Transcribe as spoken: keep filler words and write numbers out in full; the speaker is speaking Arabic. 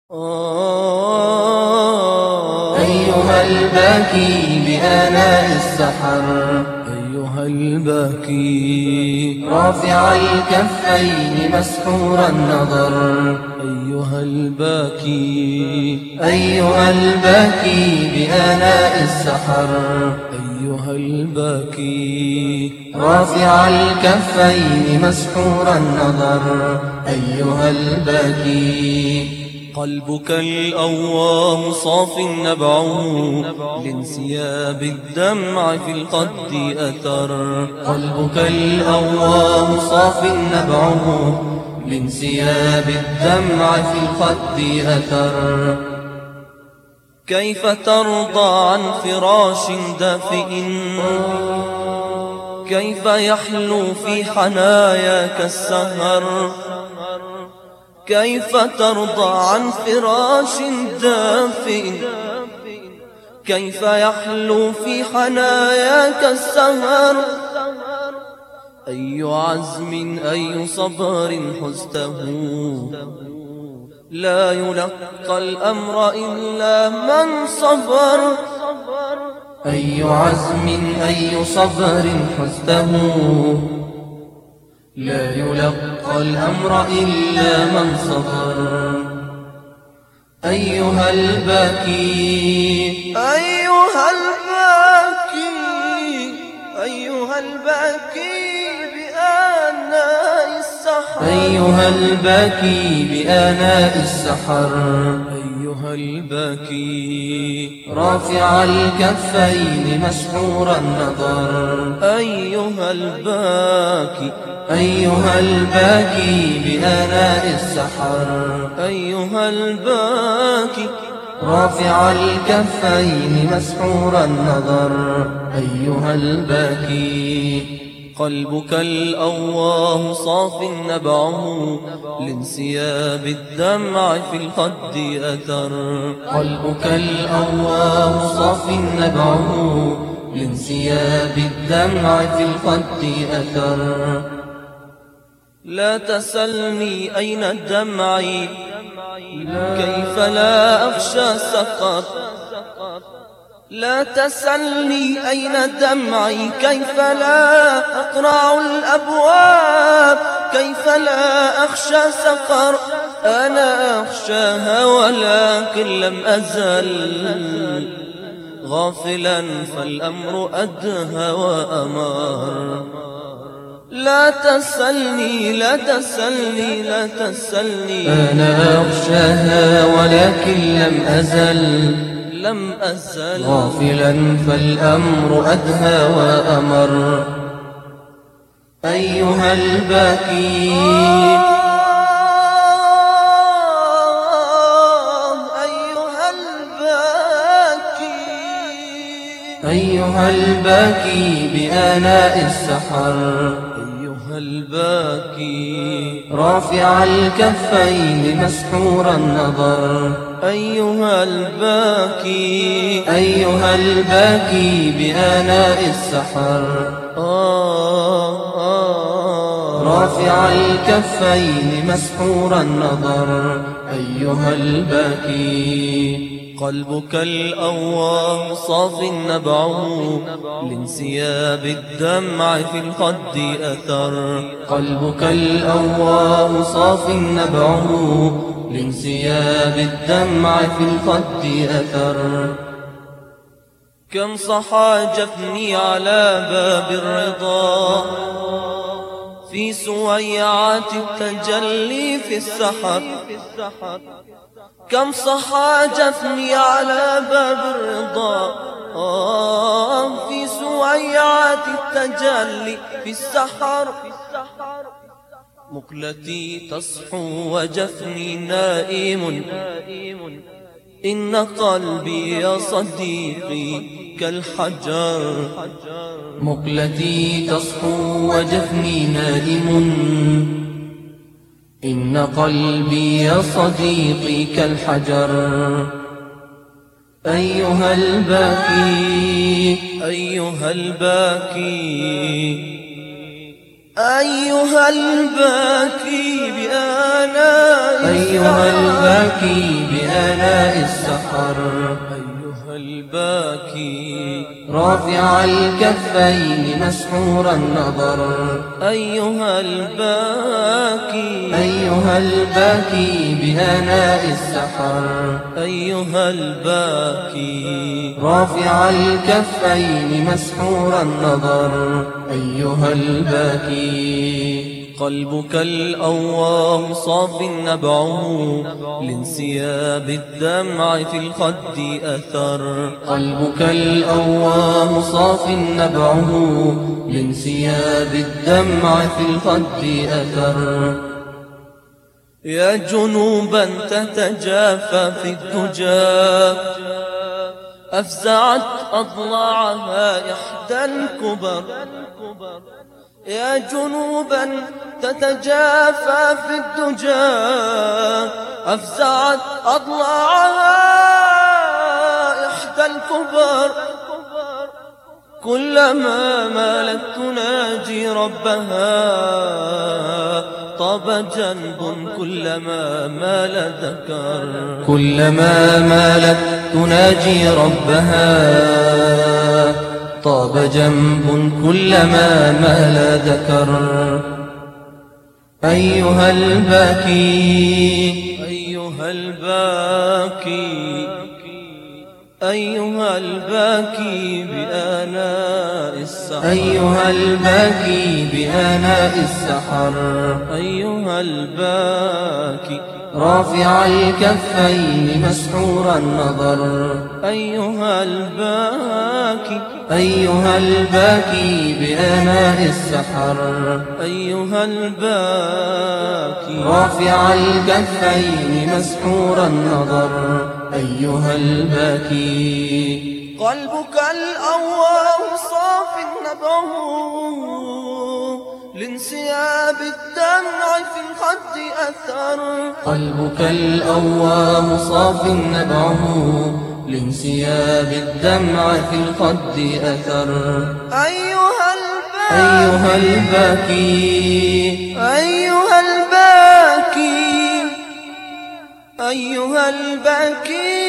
أيها الباكي بآناء السحر، أيها الباكي رافع الكفين مسحور النظر، أيها الباكي أيها الباكي بآناء السحر، أيها الباكي رافع الكفين مسحور النظر، أيها الباكي قلبك الأوام صاف نبعه لانسياب الدمع في الخد أثر. قلبك الأوام صاف نبعه لانسياب الدمع في الخد أثر. كيف ترضى عن فراش دافئ، كيف يحلو في حناياك السهر، كيف ترضى عن فراش دافئ، كيف يحلو في حناياك السهر. أي عزم أي صبر حزته، لا يلقى الأمر إلا من صبر. أي عزم أي صبر حزته، لا يلقى الأمر إلا من صبر. أيها الباكي أيها الباكي أيها الباكي بآناء السحر، أيها الباكي بآناء السحر، أيها الباكي رافع الكفين مسحور النظر. أيها الباكي أيها الباكي بآناء السحر، أيها الباكي رافع الكفين مسحور النظر، أيها الباكي قلبك الأواه صاف نبعه لانسياب الدمع في الخد أثر. قلبك الأواه صاف نبعه لانسياب الدمع في الخد أثر. لا تسلني أين دمعي، كيف لا أخشى سقط. لا تسلني أين دمعي، كيف لا أقرع الأبواب، كيف لا أخشى سقر. أنا أخشاها ولكن لم أزل غافلا، فالأمر أدهى وأمر. لا تسلني لا تسلني لا تسلني، أنا أخشاها ولكن لم أزل لم أزل غافلا، فالأمر أدهى وأمر. أيها الباكي أيها الباكي أيها الباكي بآناء السحر، أيها الباكي رافع الكفين مسحور النظر. أيها الباكي أيها الباكي بآناء السحر، آه آه رافع الكفين مسحور النظر، أيها الباكي قلبك الأواه صاف نبعه لانسياب الدمع في الخد أثر. قلبك الأواه صاف نبعه لانسياب الدمع في الخد أثر. كم صحى جفني على باب الرضا في سويعات التجلي في السحر. كم صحى جفني على باب الرضا آه في سويعات التجلي في السحر. مقلتي تصحو وجفني نائم، إن قلبي يا صديقي كالحجر. مقلتي تصحو وجفني نائم، إن قلبي يا صديقي كالحجر. أيها الباكي أيها الباكي أيها الباكي بآناء أيها الباكي بآلاء السحر أيها الباكي رافع الكفين مسحور النظر أيها الباكي أيها الباكي بآلاء السحر أيها الباكي رافع الكفين مسحور النظر أيها الباكي قلبك الأواه صاف نبعه لانسياب الدمع في الخد أثر قلبك الأواه صاف نبعه لانسياب الدمع في الخد أثر يا جنوبا تتجافى في الدجى أفزعت أضلاعها إحدى الكبر يا جنوبا تتجافى في الدجى أفزعت أضلاعها إحدى الكبر كلما مالت تناجي ربها طاب جنب كلما مال ذكر كلما مالت تناجي ربها طاب جنب كلما مال ذكر أيها الباكي أيها الباكي أيها الباكي بآلاء السحر أيها الباكي بآلاء السحر أيها الباكي رافع الكفين مسحور النظر أيها الباكي أيها الباكي بآلاء السحر أيها الباكي رافع الكفين مسحور النظر أيها الباكي قلبك الأواه صاف نبعه لانسياب الدمع في الخد أثر قلبك الأواه صاف نبعه لانسياب الدمع في الخد أثر أيها الباكي أيها الباكي أيها الباكي أيها الباكي